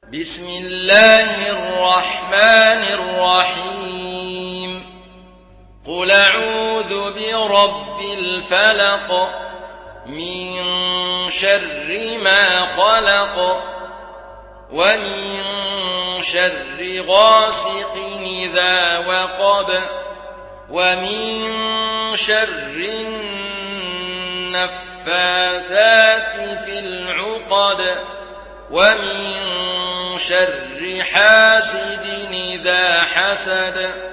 بسم الله الرحمن الرحيم قل أعوذ برب الفلق من شر ما خلق ومن شر غاسق إذا وقب ومن شر النفاثات في العقد ومن شر حاسد إذا حسد